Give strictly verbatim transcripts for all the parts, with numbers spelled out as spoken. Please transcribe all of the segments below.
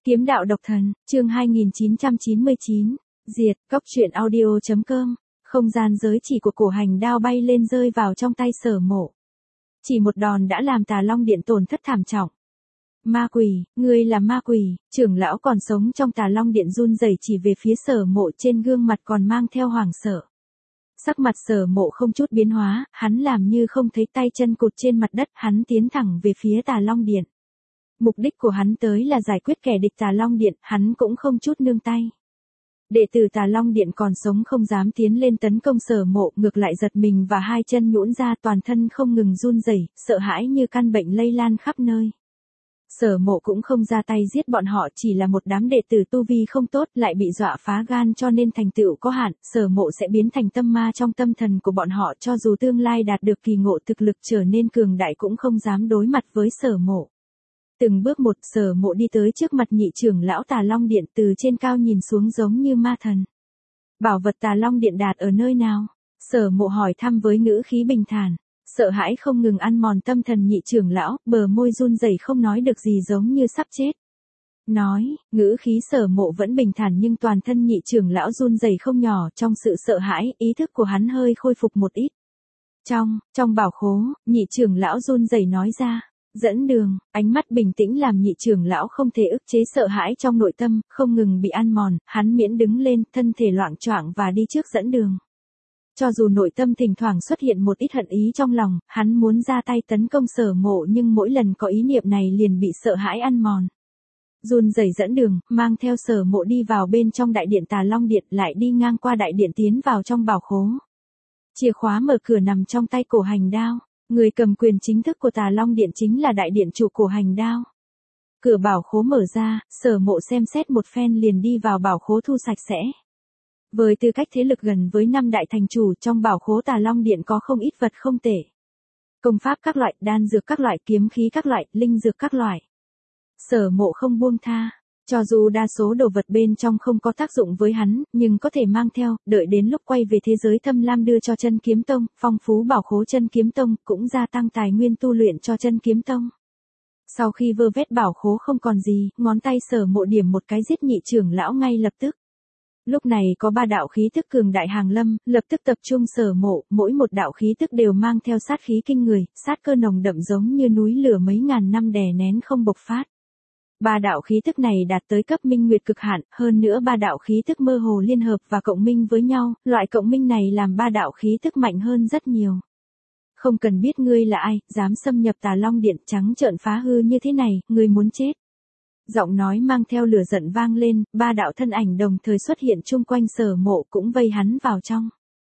Kiếm đạo độc thần, chương hai nghìn chín trăm chín mươi chín, diệt, cốc truyện audio.com, không gian giới chỉ của cổ hành đao bay lên rơi vào trong tay Sở Mộ. Chỉ một đòn đã làm Tà Long Điện tổn thất thảm trọng. Ma quỷ, ngươi là ma quỷ, trưởng lão còn sống trong Tà Long Điện run rẩy chỉ về phía Sở Mộ, trên gương mặt còn mang theo hoảng sợ. Sắc mặt Sở Mộ không chút biến hóa, hắn làm như không thấy, tay chân cụt trên mặt đất, hắn tiến thẳng về phía Tà Long Điện. Mục đích của hắn tới là giải quyết kẻ địch Tà Long Điện, hắn cũng không chút nương tay. Đệ tử Tà Long Điện còn sống không dám tiến lên tấn công Sở Mộ, ngược lại giật mình và hai chân nhũn ra, toàn thân không ngừng run rẩy, sợ hãi như căn bệnh lây lan khắp nơi. Sở Mộ cũng không ra tay giết bọn họ, chỉ là một đám đệ tử tu vi không tốt, lại bị dọa phá gan cho nên thành tựu có hạn, Sở Mộ sẽ biến thành tâm ma trong tâm thần của bọn họ, cho dù tương lai đạt được kỳ ngộ thực lực trở nên cường đại cũng không dám đối mặt với Sở Mộ. Từng bước một, Sở Mộ đi tới trước mặt nhị trưởng lão Tà Long Điện, từ trên cao nhìn xuống giống như ma thần. Bảo vật Tà Long Điện đạt ở nơi nào? Sở Mộ hỏi thăm với ngữ khí bình thản. Sợ hãi không ngừng ăn mòn tâm thần nhị trưởng lão, bờ môi run rẩy không nói được gì, giống như sắp chết. Nói, ngữ khí Sở Mộ vẫn bình thản nhưng toàn thân nhị trưởng lão run rẩy không nhỏ, trong sự sợ hãi, ý thức của hắn hơi khôi phục một ít. Trong, trong bảo khố, nhị trưởng lão run rẩy nói ra. Dẫn đường, ánh mắt bình tĩnh làm nhị trưởng lão không thể ức chế sợ hãi trong nội tâm, không ngừng bị ăn mòn, hắn miễn đứng lên, thân thể loạng choạng và đi trước dẫn đường. Cho dù nội tâm thỉnh thoảng xuất hiện một ít hận ý trong lòng, hắn muốn ra tay tấn công Sở Mộ nhưng mỗi lần có ý niệm này liền bị sợ hãi ăn mòn. Run rẩy dẫn đường, mang theo Sở Mộ đi vào bên trong đại điện Tà Long Điện, lại đi ngang qua đại điện tiến vào trong bảo khố. Chìa khóa mở cửa nằm trong tay cổ hành đao. Người cầm quyền chính thức của Tà Long Điện chính là đại điện chủ cổ hành đao. Cửa bảo khố mở ra, Sở Mộ xem xét một phen liền đi vào bảo khố thu sạch sẽ. Với tư cách thế lực gần với năm đại thành chủ, trong bảo khố Tà Long Điện có không ít vật không tệ. Công pháp các loại, đan dược các loại, kiếm khí các loại, linh dược các loại. Sở Mộ không buông tha. Cho dù đa số đồ vật bên trong không có tác dụng với hắn, nhưng có thể mang theo, đợi đến lúc quay về thế giới thâm lam đưa cho Chân Kiếm Tông, phong phú bảo khố Chân Kiếm Tông, cũng gia tăng tài nguyên tu luyện cho Chân Kiếm Tông. Sau khi vơ vét bảo khố không còn gì, ngón tay Sở Mộ điểm một cái giết nhị trưởng lão ngay lập tức. Lúc này có ba đạo khí tức cường đại hàng lâm, lập tức tập trung Sở Mộ, mỗi một đạo khí tức đều mang theo sát khí kinh người, sát cơ nồng đậm giống như núi lửa mấy ngàn năm đè nén không bộc phát. Ba đạo khí tức này đạt tới cấp minh nguyệt cực hạn, hơn nữa ba đạo khí tức mơ hồ liên hợp và cộng minh với nhau, loại cộng minh này làm ba đạo khí tức mạnh hơn rất nhiều. Không cần biết ngươi là ai, dám xâm nhập Tà Long Điện, trắng trợn phá hư như thế này, ngươi muốn chết. Giọng nói mang theo lửa giận vang lên, ba đạo thân ảnh đồng thời xuất hiện chung quanh Sở Mộ, cũng vây hắn vào trong.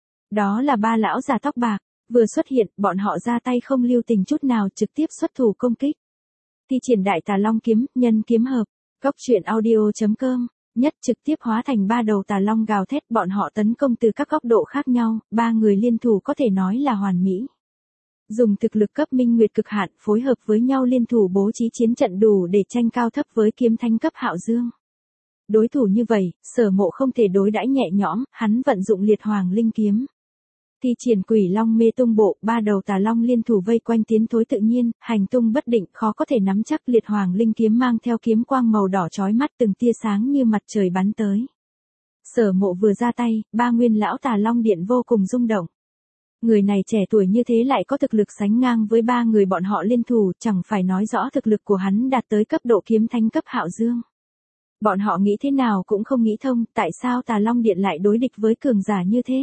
Đó là ba lão già tóc bạc, vừa xuất hiện, bọn họ ra tay không lưu tình chút nào, trực tiếp xuất thủ công kích. Thi triển đại Tà Long kiếm, nhân kiếm hợp, cốc truyện audio.com, nhất trực tiếp hóa thành ba đầu Tà Long gào thét, bọn họ tấn công từ các góc độ khác nhau, ba người liên thủ có thể nói là hoàn mỹ. Dùng thực lực cấp minh nguyệt cực hạn, phối hợp với nhau liên thủ bố trí chiến trận đủ để tranh cao thấp với kiếm thánh cấp Hạo Dương. Đối thủ như vậy, Sở Mộ không thể đối đãi nhẹ nhõm, hắn vận dụng liệt hoàng linh kiếm. Thi triển quỷ long mê tung bộ, ba đầu Tà Long liên thủ vây quanh tiến thối tự nhiên, hành tung bất định, khó có thể nắm chắc. Liệt hoàng linh kiếm mang theo kiếm quang màu đỏ chói mắt, từng tia sáng như mặt trời bắn tới. Sở Mộ vừa ra tay, ba nguyên lão Tà Long Điện vô cùng rung động. Người này trẻ tuổi như thế lại có thực lực sánh ngang với ba người bọn họ liên thủ, chẳng phải nói rõ thực lực của hắn đạt tới cấp độ kiếm thánh cấp Hạo Dương. Bọn họ nghĩ thế nào cũng không nghĩ thông, tại sao Tà Long Điện lại đối địch với cường giả như thế.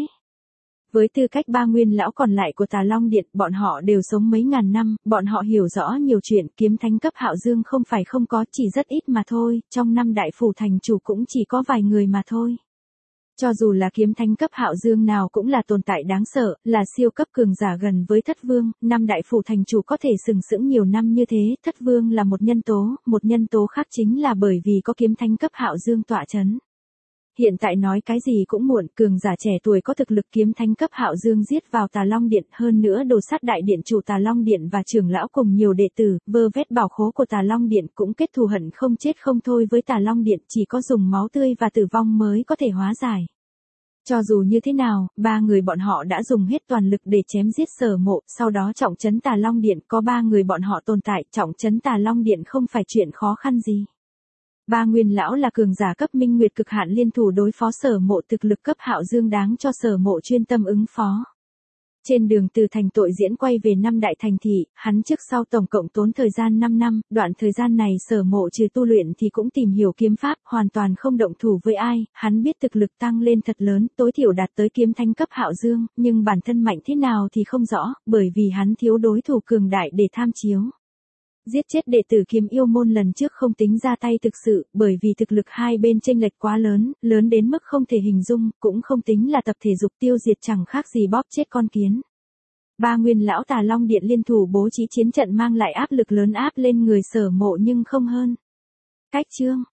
Với tư cách ba nguyên lão còn lại của Tà Long Điện, bọn họ đều sống mấy ngàn năm, bọn họ hiểu rõ nhiều chuyện, kiếm thánh cấp Hạo Dương không phải không có, chỉ rất ít mà thôi, trong năm đại phủ thành chủ cũng chỉ có vài người mà thôi. Cho dù là kiếm thánh cấp Hạo Dương nào cũng là tồn tại đáng sợ, là siêu cấp cường giả gần với Thất Vương, năm đại phủ thành chủ có thể sừng sững nhiều năm như thế, Thất Vương là một nhân tố, một nhân tố khác chính là bởi vì có kiếm thánh cấp Hạo Dương tọa chấn. Hiện tại nói cái gì cũng muộn, cường giả trẻ tuổi có thực lực kiếm thánh cấp Hạo Dương giết vào Tà Long Điện, hơn nữa đồ sát đại điện chủ Tà Long Điện và trưởng lão cùng nhiều đệ tử, vơ vét bảo khố của Tà Long Điện, cũng kết thù hận không chết không thôi với Tà Long Điện, chỉ có dùng máu tươi và tử vong mới có thể hóa giải. Cho dù như thế nào, ba người bọn họ đã dùng hết toàn lực để chém giết Sở Mộ, sau đó trọng trấn Tà Long Điện, có ba người bọn họ tồn tại, trọng trấn Tà Long Điện không phải chuyện khó khăn gì. Ba nguyên lão là cường giả cấp minh nguyệt cực hạn liên thủ đối phó Sở Mộ, thực lực cấp Hạo Dương đáng cho Sở Mộ chuyên tâm ứng phó. Trên đường từ thành tội diễn quay về năm đại thành thị, hắn trước sau tổng cộng tốn thời gian năm năm, đoạn thời gian này Sở Mộ trừ tu luyện thì cũng tìm hiểu kiếm pháp, hoàn toàn không động thủ với ai, hắn biết thực lực tăng lên thật lớn, tối thiểu đạt tới kiếm thánh cấp Hạo Dương, nhưng bản thân mạnh thế nào thì không rõ, bởi vì hắn thiếu đối thủ cường đại để tham chiếu. Giết chết đệ tử Kiếm Yêu môn lần trước không tính ra tay thực sự, bởi vì thực lực hai bên chênh lệch quá lớn, lớn đến mức không thể hình dung, cũng không tính là tập thể dục tiêu diệt chẳng khác gì bóp chết con kiến. Ba nguyên lão Tà Long Điện liên thủ bố trí chiến trận mang lại áp lực lớn áp lên người Sở Mộ nhưng không hơn. Cách chương